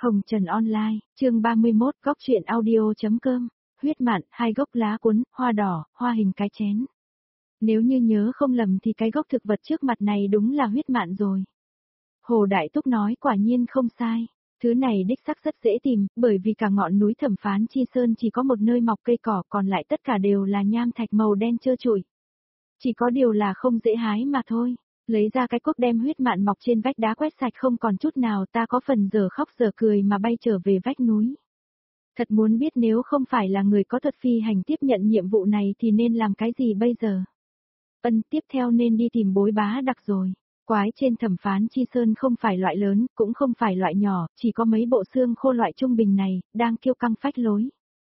Hồng Trần Online, chương 31, góc truyện audio.com, huyết mạn, 2 gốc lá cuốn, hoa đỏ, hoa hình cái chén. Nếu như nhớ không lầm thì cái gốc thực vật trước mặt này đúng là huyết mạn rồi. Hồ Đại Túc nói quả nhiên không sai. Thứ này đích xác rất dễ tìm, bởi vì cả ngọn núi Thẩm Phán Chi Sơn chỉ có một nơi mọc cây cỏ, còn lại tất cả đều là nham thạch màu đen trơ trụi. Chỉ có điều là không dễ hái mà thôi. Lấy ra cái cuốc đem huyết mạn mọc trên vách đá quét sạch không còn chút nào, ta có phần giờ khóc giờ cười mà bay trở về vách núi. Thật muốn biết nếu không phải là người có thuật phi hành tiếp nhận nhiệm vụ này thì nên làm cái gì bây giờ? Tiếp theo nên đi tìm Bối Bá Đặc rồi. Quái trên Thẩm Phán Chi Sơn không phải loại lớn, cũng không phải loại nhỏ, chỉ có mấy bộ xương khô loại trung bình này, đang kiêu căng phách lối.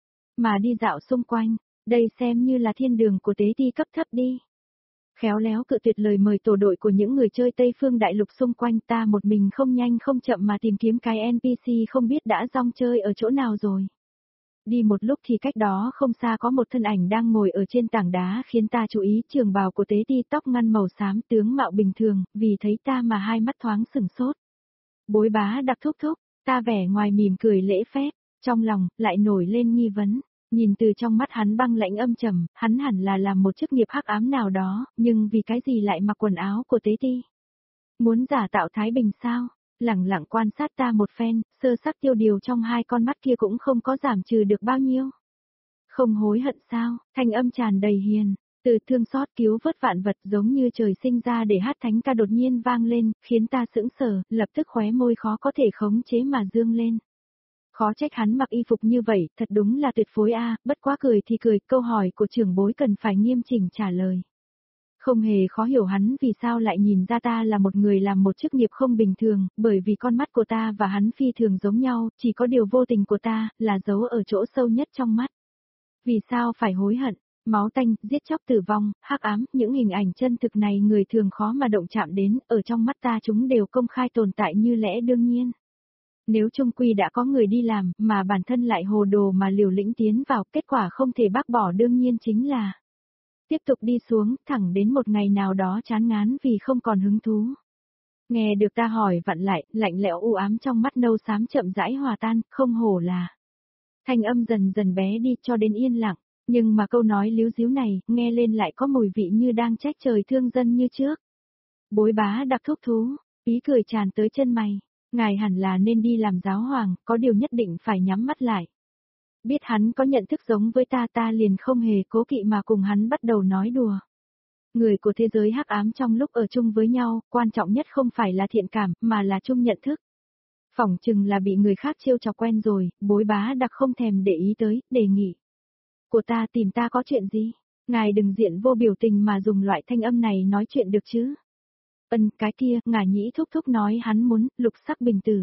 Mà đi dạo xung quanh, đây xem như là thiên đường của tế ti cấp thấp đi. Khéo léo cự tuyệt lời mời tổ đội của những người chơi Tây Phương Đại Lục xung quanh, ta một mình không nhanh không chậm mà tìm kiếm cái NPC không biết đã rong chơi ở chỗ nào rồi. Đi một lúc thì cách đó không xa có một thân ảnh đang ngồi ở trên tảng đá khiến ta chú ý, trường bào của tế ti tóc ngăn màu xám, tướng mạo bình thường, vì thấy ta mà hai mắt thoáng sửng sốt. Bối Bá Đặc thúc thúc, ta vẻ ngoài mỉm cười lễ phép, trong lòng lại nổi lên nghi vấn. Nhìn từ trong mắt hắn băng lãnh âm trầm, hắn hẳn là làm một chức nghiệp hắc ám nào đó, nhưng vì cái gì lại mặc quần áo của tế ti? Muốn giả tạo thái bình sao? Lẳng lặng quan sát ta một phen, sơ sắc tiêu điều trong hai con mắt kia cũng không có giảm trừ được bao nhiêu. Không hối hận sao? Thanh âm tràn đầy hiền, từ thương xót cứu vớt vạn vật giống như trời sinh ra để hát thánh ca đột nhiên vang lên, khiến ta sững sờ, lập tức khóe môi khó có thể khống chế mà dương lên. Khó trách hắn mặc y phục như vậy, thật đúng là tuyệt phối a, bất quá cười thì cười, câu hỏi của trưởng bối cần phải nghiêm chỉnh trả lời. Không hề khó hiểu hắn vì sao lại nhìn ra ta là một người làm một chức nghiệp không bình thường, bởi vì con mắt của ta và hắn phi thường giống nhau, chỉ có điều vô tình của ta, là giấu ở chỗ sâu nhất trong mắt. Vì sao phải hối hận, máu tanh, giết chóc tử vong, hắc ám, những hình ảnh chân thực này người thường khó mà động chạm đến, ở trong mắt ta chúng đều công khai tồn tại như lẽ đương nhiên. Nếu chung quy đã có người đi làm, mà bản thân lại hồ đồ mà liều lĩnh tiến vào, kết quả không thể bác bỏ đương nhiên chính là tiếp tục đi xuống, thẳng đến một ngày nào đó chán ngán vì không còn hứng thú. Nghe được ta hỏi vặn lại, lạnh lẽo u ám trong mắt nâu xám chậm rãi hòa tan, không hổ là. Thanh âm dần dần bé đi cho đến yên lặng, nhưng mà câu nói líu díu này, nghe lên lại có mùi vị như đang trách trời thương dân như trước. Bối Bá Đặc thúc thú, ý cười tràn tới chân mày. Ngài hẳn là nên đi làm giáo hoàng, có điều nhất định phải nhắm mắt lại. Biết hắn có nhận thức giống với ta liền không hề cố kỵ mà cùng hắn bắt đầu nói đùa. Người của thế giới hắc ám trong lúc ở chung với nhau, quan trọng nhất không phải là thiện cảm, mà là chung nhận thức. Phỏng chừng là bị người khác trêu chọc quen rồi, Bối Bá Đặc không thèm để ý tới, đề nghị. Của ta tìm ta có chuyện gì? Ngài đừng diện vô biểu tình mà dùng loại thanh âm này nói chuyện được chứ. Cái kia, ngả nhĩ thúc thúc nói hắn muốn, lục sắc bình tử.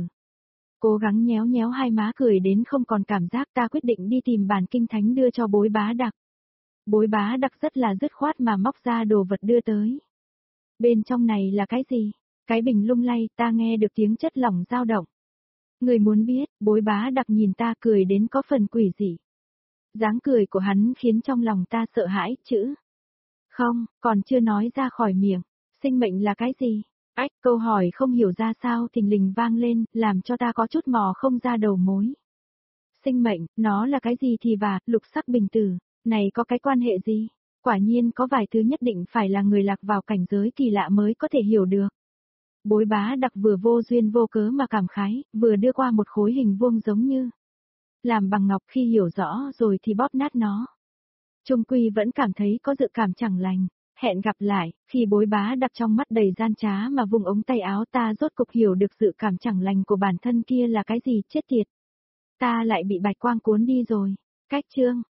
Cố gắng nhéo nhéo hai má cười đến không còn cảm giác, ta quyết định đi tìm bản kinh thánh đưa cho Bối Bá Đặc. Bối Bá Đặc rất là dứt khoát mà móc ra đồ vật đưa tới. Bên trong này là cái gì? Cái bình lung lay, ta nghe được tiếng chất lỏng dao động. Người muốn biết, Bối Bá Đặc nhìn ta cười đến có phần quỷ dị. Dáng cười của hắn khiến trong lòng ta sợ hãi, chữ. Không, còn chưa nói ra khỏi miệng. Sinh mệnh là cái gì? Câu hỏi không hiểu ra sao thình lình vang lên, làm cho ta có chút mò không ra đầu mối. Sinh mệnh, nó là cái gì thì và, lục sắc bình tử, này có cái quan hệ gì? Quả nhiên có vài thứ nhất định phải là người lạc vào cảnh giới kỳ lạ mới có thể hiểu được. Bối Bá Đặc vừa vô duyên vô cớ mà cảm khái, vừa đưa qua một khối hình vuông giống như làm bằng ngọc, khi hiểu rõ rồi thì bóp nát nó. Trung quy vẫn cảm thấy có dự cảm chẳng lành. Hẹn gặp lại, khi Bối Bá Đặc trong mắt đầy gian trá mà vùng ống tay áo, ta rốt cục hiểu được dự cảm chẳng lành của bản thân kia là cái gì, chết tiệt. Ta lại bị bạch quang cuốn đi rồi. Cách chương.